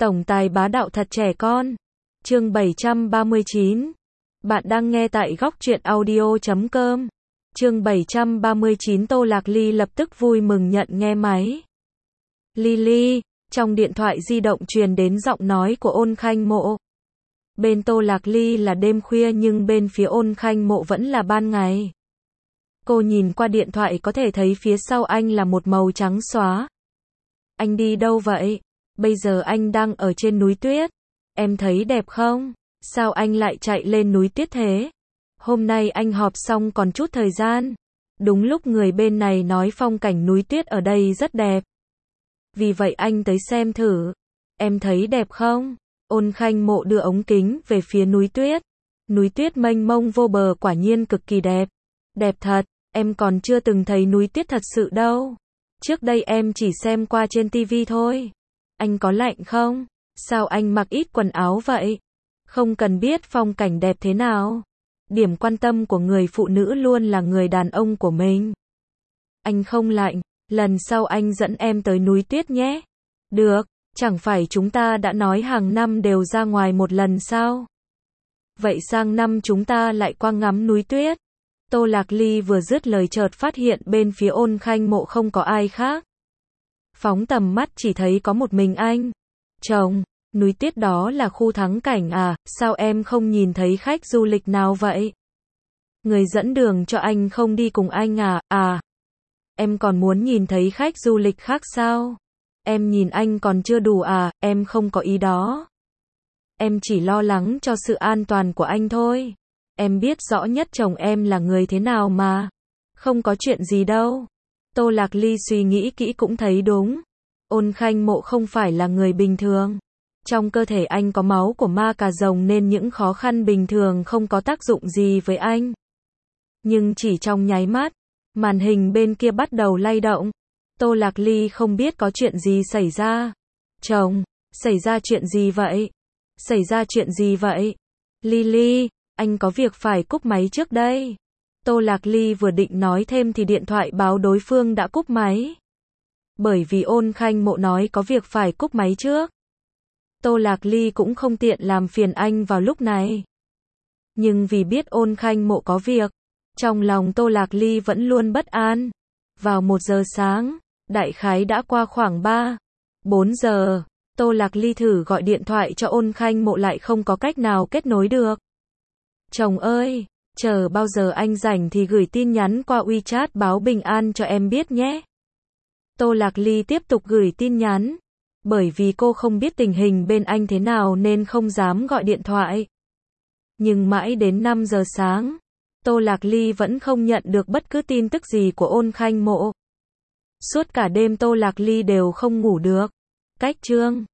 Tổng tài bá đạo thật trẻ con. Chương 739. Bạn đang nghe tại góc truyện audio.com. Chương 739. Tô Lạc Ly lập tức vui mừng nhận nghe máy. Ly, trong điện thoại di động truyền đến giọng nói của Ôn Khanh Mộ. Bên Tô Lạc Ly là đêm khuya nhưng bên phía Ôn Khanh Mộ vẫn là ban ngày. Cô nhìn qua điện thoại có thể thấy phía sau anh là một màu trắng xóa. Anh đi đâu vậy? Bây giờ anh đang ở trên núi tuyết. Em thấy đẹp không? Sao anh lại chạy lên núi tuyết thế? Hôm nay anh họp xong còn chút thời gian. Đúng lúc người bên này nói phong cảnh núi tuyết ở đây rất đẹp. Vì vậy anh tới xem thử. Em thấy đẹp không? Ôn Khanh Mộ đưa ống kính về phía núi tuyết. Núi tuyết mênh mông vô bờ quả nhiên cực kỳ đẹp. Đẹp thật, em còn chưa từng thấy núi tuyết thật sự đâu. Trước đây em chỉ xem qua trên tivi thôi. Anh có lạnh không? Sao anh mặc ít quần áo vậy? Không cần biết phong cảnh đẹp thế nào. Điểm quan tâm của người phụ nữ luôn là người đàn ông của mình. Anh không lạnh, lần sau anh dẫn em tới núi tuyết nhé. Được, chẳng phải chúng ta đã nói hàng năm đều ra ngoài một lần sao? Vậy sang năm chúng ta lại qua ngắm núi tuyết. Tô Lạc Ly vừa dứt lời chợt phát hiện bên phía Ôn Khanh Mộ không có ai khác. Phóng tầm mắt chỉ thấy có một mình anh. Chồng, núi tuyết đó là khu thắng cảnh à, sao em không nhìn thấy khách du lịch nào vậy? Người dẫn đường cho anh không đi cùng anh à? Em còn muốn nhìn thấy khách du lịch khác sao? Em nhìn anh còn chưa đủ à, em không có ý đó. Em chỉ lo lắng cho sự an toàn của anh thôi. Em biết rõ nhất chồng em là người thế nào mà. Không có chuyện gì đâu. Tô Lạc Ly suy nghĩ kỹ cũng thấy đúng. Ôn Khanh Mộ không phải là người bình thường. Trong cơ thể anh có máu của ma cà rồng nên những khó khăn bình thường không có tác dụng gì với anh. Nhưng chỉ trong nháy mắt, màn hình bên kia bắt đầu lay động. Tô Lạc Ly không biết có chuyện gì xảy ra. Chồng, xảy ra chuyện gì vậy? Xảy ra chuyện gì vậy? Ly, anh có việc phải cúp máy trước đây. Tô Lạc Ly vừa định nói thêm thì điện thoại báo đối phương đã cúp máy. Bởi vì Ôn Khanh Mộ nói có việc phải cúp máy trước. Tô Lạc Ly cũng không tiện làm phiền anh vào lúc này. Nhưng vì biết Ôn Khanh Mộ có việc, trong lòng Tô Lạc Ly vẫn luôn bất an. Vào 1 giờ sáng, đại khái đã qua khoảng 4 giờ, Tô Lạc Ly thử gọi điện thoại cho Ôn Khanh Mộ lại không có cách nào kết nối được. Chồng ơi, chờ bao giờ anh rảnh thì gửi tin nhắn qua WeChat báo bình an cho em biết nhé. Tô Lạc Ly tiếp tục gửi tin nhắn. Bởi vì cô không biết tình hình bên anh thế nào nên không dám gọi điện thoại. Nhưng mãi đến 5 giờ sáng, Tô Lạc Ly vẫn không nhận được bất cứ tin tức gì của Ôn Khanh Mộ. Suốt cả đêm Tô Lạc Ly đều không ngủ được. Cách chương